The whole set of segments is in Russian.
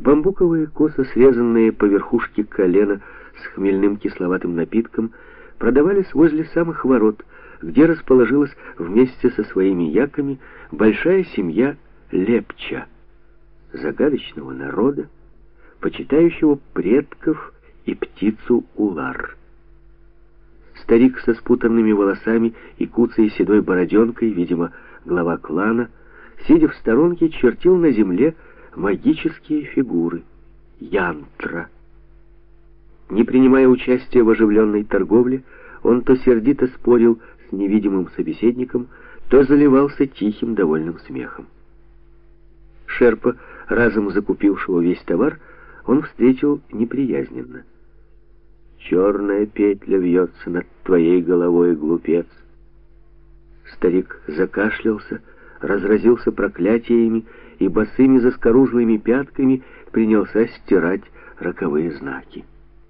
Бамбуковые, косо срезанные по верхушке колена с хмельным кисловатым напитком продавались возле самых ворот, где расположилась вместе со своими яками большая семья Лепча, загадочного народа, почитающего предков и птицу Улар. Старик со спутанными волосами и куцей седой бороденкой, видимо, глава клана, сидя в сторонке, чертил на земле магические фигуры, янтра. Не принимая участия в оживленной торговле, он то сердито спорил с невидимым собеседником, то заливался тихим довольным смехом. Шерпа, разом закупившего весь товар, он встретил неприязненно. «Черная петля вьется над твоей головой, глупец!» Старик закашлялся, разразился проклятиями и босыми заскорузлыми пятками принялся стирать роковые знаки.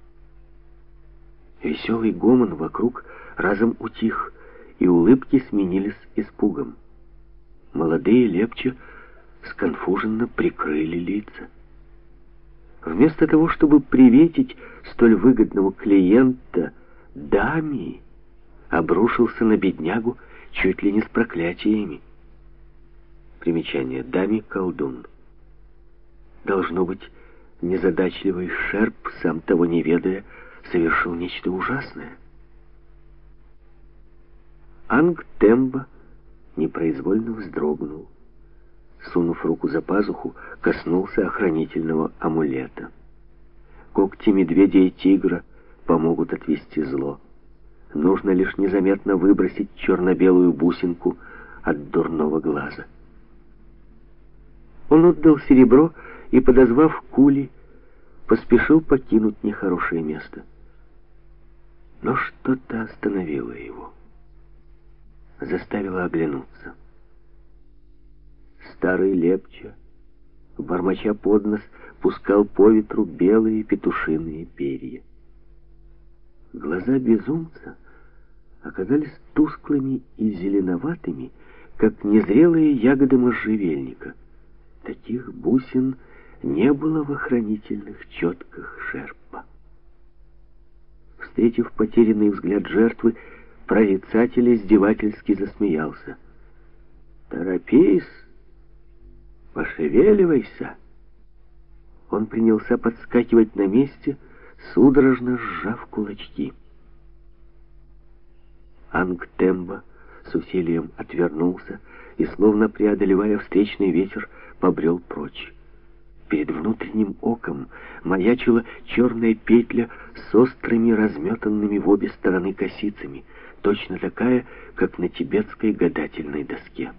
Веселый гомон вокруг разом утих, и улыбки сменились испугом. Молодые Лепча сконфуженно прикрыли лица. Вместо того, чтобы приветить столь выгодного клиента, Дами обрушился на беднягу чуть ли не с проклятиями. Примечание. Дами — колдун. Должно быть, незадачливый Шерп, сам того не ведая, совершил нечто ужасное. Ангтемба непроизвольно вздрогнул. Сунув руку за пазуху, коснулся охранительного амулета. Когти медведя и тигра помогут отвести зло. Нужно лишь незаметно выбросить черно-белую бусинку от дурного глаза. Он отдал серебро и, подозвав кули, поспешил покинуть нехорошее место. Но что-то остановило его, заставило оглянуться. Старый Лепча, бормоча под нос, пускал по ветру белые петушиные перья. Глаза безумца оказались тусклыми и зеленоватыми, как незрелые ягоды можжевельника. Таких бусин не было в охранительных четках Шерпа. Встретив потерянный взгляд жертвы, прорицатель издевательски засмеялся. «Торопись! Пошевеливайся!» Он принялся подскакивать на месте, судорожно сжав кулачки. Ангтемба с усилием отвернулся и, словно преодолевая встречный ветер, побрел прочь. Перед внутренним оком маячила черная петля с острыми, разметанными в обе стороны косицами, точно такая, как на тибетской гадательной доске.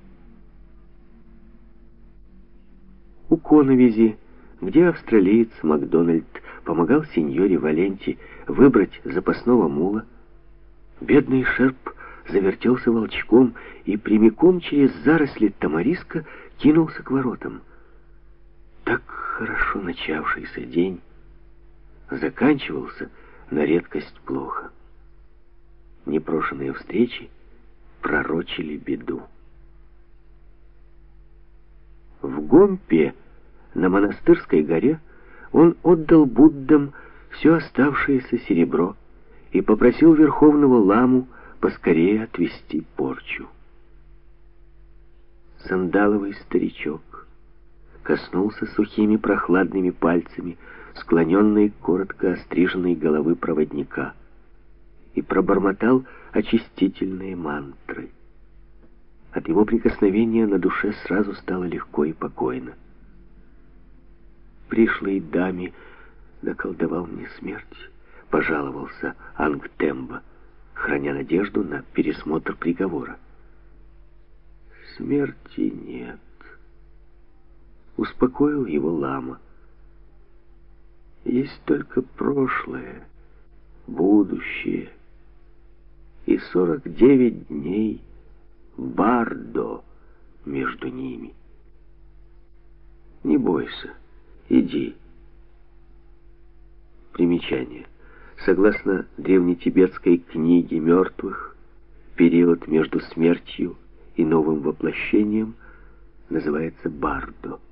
У коновизи, где австралиец Макдональд помогал сеньоре Валенти выбрать запасного мула, бедный Шерп завертелся волчком и прямиком через заросли тамариска кинулся к воротам. Так хорошо начавшийся день заканчивался на редкость плохо. Непрошенные встречи пророчили беду. В Гомпе, на Монастырской горе, он отдал Буддам все оставшееся серебро и попросил Верховного Ламу поскорее отвести порчу. Сандаловый старичок коснулся сухими прохладными пальцами склоненной, коротко остриженной головы проводника и пробормотал очистительные мантры. От его прикосновения на душе сразу стало легко и покойно. «Пришлый Дами наколдовал мне смерть», — пожаловался Ангтемба, храня надежду на пересмотр приговора. «Смерти нет», — успокоил его лама. «Есть только прошлое, будущее и 49 дней Бардо между ними. Не бойся, иди». Примечание. Согласно древнетибетской книге мертвых, период между смертью и новым воплощением называется Бардо.